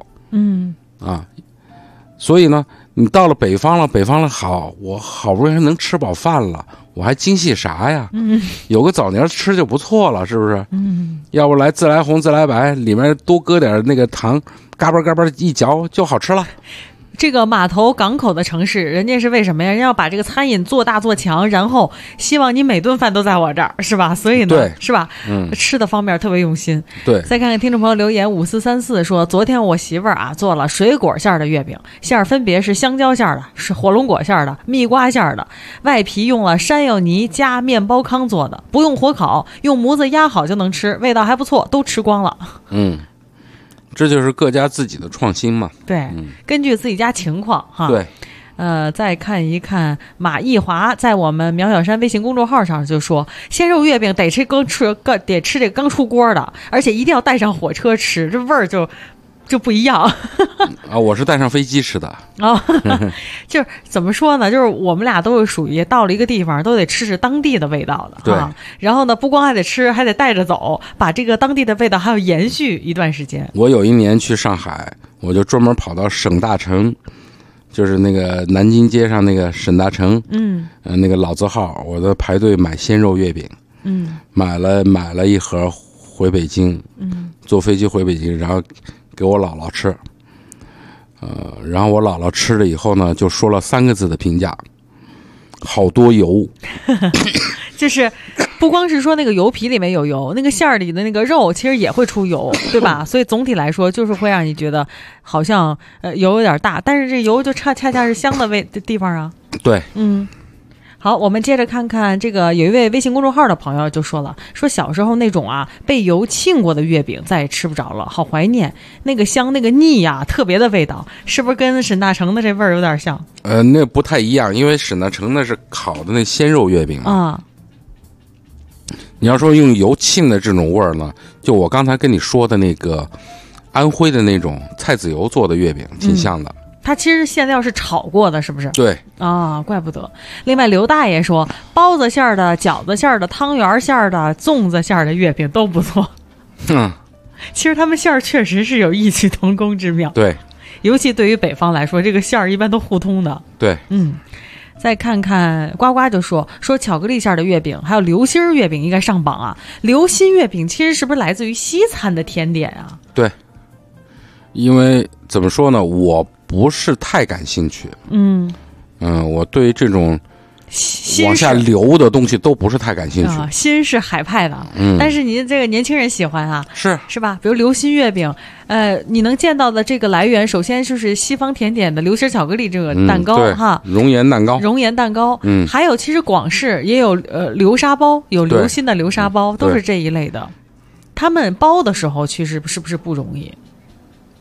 所以呢，你到了北方了，好，我好不容易能吃饱饭了，我还精细啥呀？有个枣泥吃就不错了，是不是？要不来自来红、自来白，里面多搁点那个糖，嘎巴嘎巴一嚼就好吃了。 这个码头港口的城市，人家是为什么呀？人家要把这个餐饮做大做强，然后希望你每顿饭都在我这儿，是吧？所以呢， 对， 是吧？吃的方面特别用心。 对， 再看看听众朋友留言5434说，昨天我媳妇儿啊做了水果馅的月饼，馅儿分别是香蕉馅的、是火龙果馅的、蜜瓜馅的，外皮用了山药泥加面包糠做的，不用火烤，用模子压好就能吃，味道还不错，都吃光了。 这就是各家自己的创新嘛。 对，根据自己家情况哈。 对， 再看一看马义华在我们苗小山微信公众号上就说，鲜肉月饼得吃这个刚出锅的，而且一定要带上火车吃，这味儿就不一样。 我是带上飞机吃的。 就是怎么说呢？就是我们俩都是属于到了一个地方都得吃当地的味道的。 对。 然后呢，不光还得吃，还得带着走，把这个当地的味道还要延续一段时间。 我有一年去上海，我就专门跑到省大城，就是那个南京街上那个省大城，那个老字号，我在排队买鲜肉月饼，买了一盒回北京，坐飞机回北京，然后给我姥姥吃，然后我姥姥吃了以后呢，就说了3个字的评价：好多油。 就是不光是说那个油皮里面有油，那个馅儿里的那个肉其实也会出油，对吧？所以总体来说就是会让你觉得好像油有点大，但是这油就恰恰是香的地方啊。 对， 好，我们接着看看这个，有一位微信公众号的朋友就说了，说小时候那种被油浸过的月饼再也吃不着了，好怀念那个香那个腻呀，特别的味道，是不是跟沈大成的这味儿有点像？ 那不太一样，因为沈大成那是烤的那鲜肉月饼嘛。你要说用油浸的这种味儿呢，就我刚才跟你说的那个安徽的那种菜籽油做的月饼挺像的。 它其实馅料是炒过的，是不是？ 对怪不得。另外，刘大爷说，包子馅的、饺子馅的、汤圆馅的、粽子馅的月饼都不错。其实他们馅儿确实是有异曲同工之妙。 对， 尤其对于北方来说，这个馅儿一般都互通的。 对， 再看看呱呱就说巧克力馅的月饼，还有流心月饼应该上榜啊。流心月饼其实是不是来自于西餐的甜点啊？ 对，因为怎么说呢，我不是太感兴趣。我对这种往下流的东西都不是太感兴趣。 心是海派的，但是您这个年轻人喜欢啊，是吧？比如流心月饼，你能见到的这个来源，首先就是西方甜点的流心巧克力这个蛋糕哈， 熔岩蛋糕， 还有其实广式也有流沙包，有流心的流沙包，都是这一类的。他们包的时候其实是不是不容易？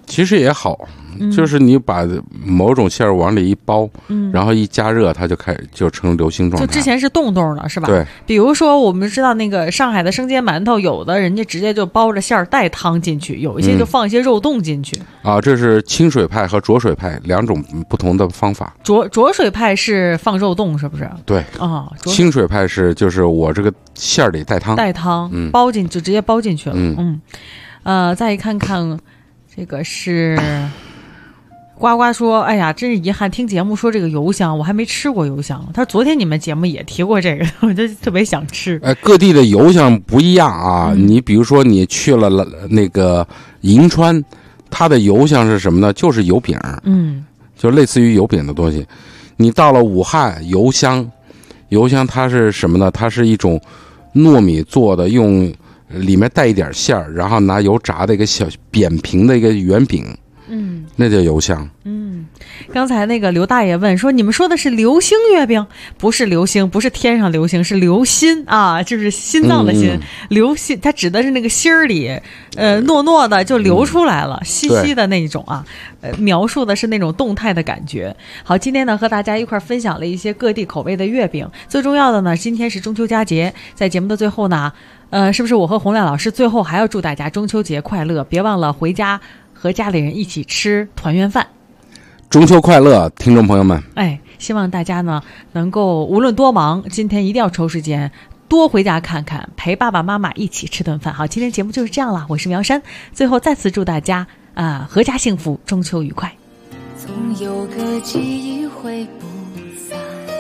其实也好，就是你把某种馅儿往里一包，然后一加热，它就成流心状态。 就之前是冻冻的，是吧？ 对。 比如说我们知道那个上海的生煎馒头，有的人家直接就包着馅儿带汤进去，有一些就放一些肉冻进去。 这是清水派和浊水派两种不同的方法。 浊水派是放肉冻，是不是？ 对。清水派就是我这个馅儿里带汤， 包进就直接包进去了。再看看。这个是呱呱说，哎呀，真是遗憾，听节目说这个油香，我还没吃过油香。他说昨天你们节目也提过这个，我就特别想吃。 各地的油香不一样啊。你比如说你去了那个银川，它的油香是什么呢？就是油饼，就类似于油饼的东西。你到了武汉，油香它是什么呢？它是一种糯米做的，用里面带一点馅儿，然后拿油炸的一个小扁平的一个圆饼，那叫油香。 刚才那个刘大爷问说，你们说的是流星月饼？不是流星，不是天上流星，是流心啊，就是心脏的心。流心，它指的是那个心儿里，糯糯的就流出来了，稀稀的那种啊。描述的是那种动态的感觉。好，今天呢和大家一块分享了一些各地口味的月饼。最重要的呢，今天是中秋佳节，在节目的最后呢，是不是我和洪亮老师最后还要祝大家中秋节快乐？别忘了回家和家里人一起吃团圆饭。 中秋快乐，听众朋友们！ 希望大家呢能够无论多忙，今天一定要抽时间多回家看看，陪爸爸妈妈一起吃顿饭。好，今天节目就是这样了，我是苗山。最后再次祝大家阖家幸福，中秋愉快。 总有个记忆会不散，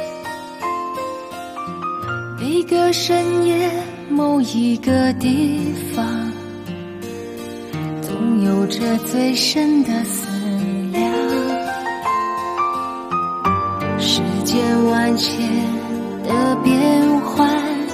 每个深夜某一个地方，总有着最深的思量。世间万千的变幻，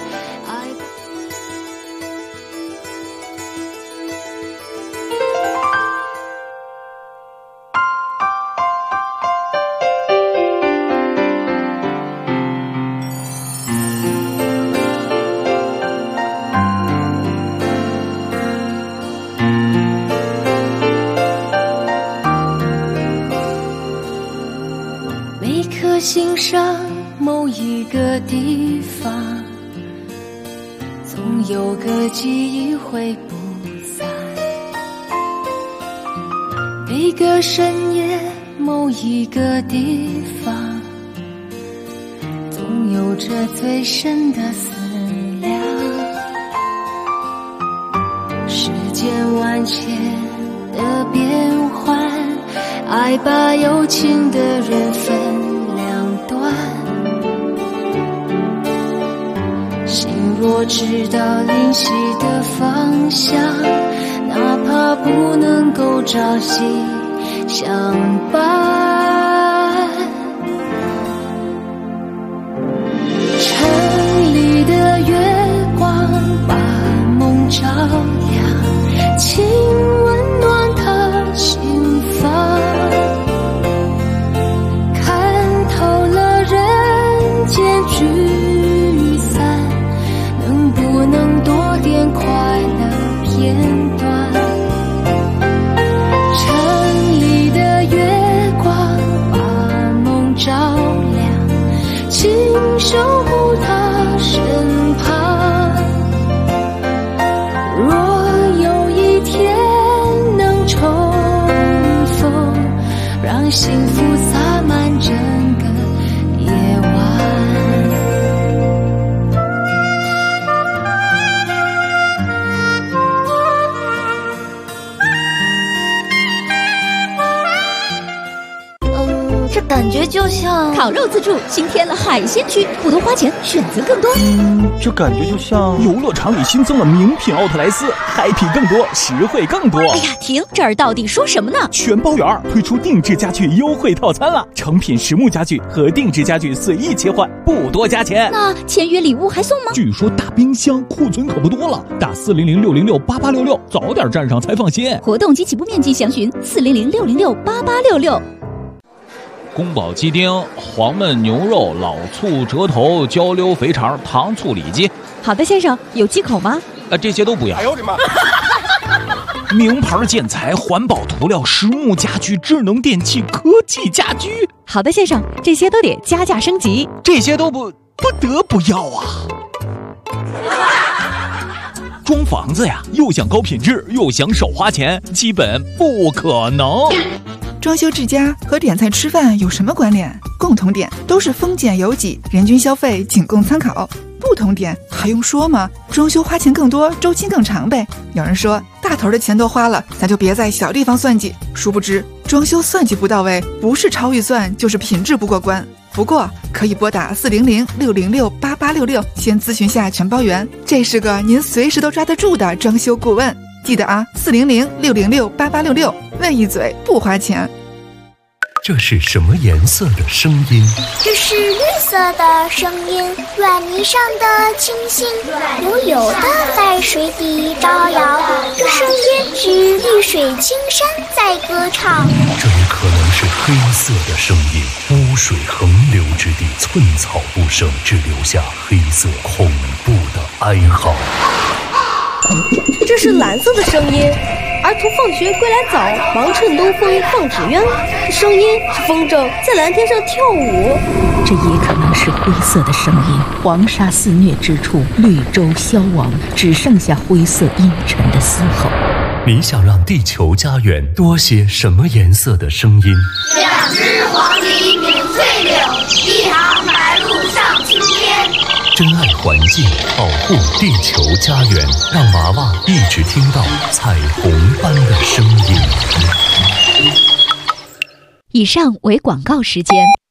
心上某一个地方，总有个记忆会不散。每个深夜某一个地方，总有着最深的思量。世间万千的变幻，爱把有情的人分心若知道灵犀的方向，哪怕不能够朝夕相伴。城里的月光把梦照亮，请温暖他心房。看透了人间聚散，能不能多点快乐片段？城里的月光把梦照亮，请守护他身旁。若有一天能重逢，让幸福洒满整个夜晚。 这感觉就像烤肉自助新添了海鲜区，不多花钱，选择更多。 这感觉就像游乐场里新增了名品奥特莱斯，happy更多，实惠更多。 哎呀，停！这儿到底说什么呢？ 全包圆推出定制家具优惠套餐了，成品实木家具和定制家具随意切换，不多加钱。 那签约礼物还送吗？ 据说大冰箱库存可不多了，打400-606-8866，早点站上才放心。 活动及起步面积详询400-606-8866。 宫保鸡丁、黄焖牛肉、老醋折头、焦溜肥肠、糖醋里脊。 好的，先生，有忌口吗？ 这些都不要。 哎呦我的妈！ 名牌建材、环保涂料、实木家具、智能电器、科技家居。 好的，先生，这些都得加价升级， 这些都不得不要啊！装房子呀，又想高品质，又想少花钱，基本不可能。 装修治家和点菜吃饭有什么关联？共同点都是丰俭由己，人均消费仅供参考。不同点还用说吗？装修花钱更多，周期更长呗。有人说大头的钱都花了，咱就别在小地方算计。殊不知装修算计不到位，不是超预算就是品质不过关。不过可以拨打400-606-8866先咨询下全包员，这是个您随时都抓得住的装修顾问。记得啊，400-606-8866，问一嘴不花钱。 这是什么颜色的声音？ 这是绿色的声音，软泥上的星星，悠悠的在水底招摇。这声音是绿水青山在歌唱。 这也可能是黑色的声音，污水横流之地，寸草不生，只留下黑色恐怖的哀嚎。 这是蓝色的声音，儿童放学归来早，忙趁东风放纸鸢。这声音是风筝在蓝天上跳舞。 这也可能是灰色的声音，黄沙肆虐之处，绿洲消亡，只剩下灰色阴沉的嘶吼。 你想让地球家园多些什么颜色的声音 ？2只黄鹂鸣翠柳，1行白鹭上青天。 珍爱环境，保护地球家园，让娃娃一直听到彩虹般的声音。 以上为广告时间。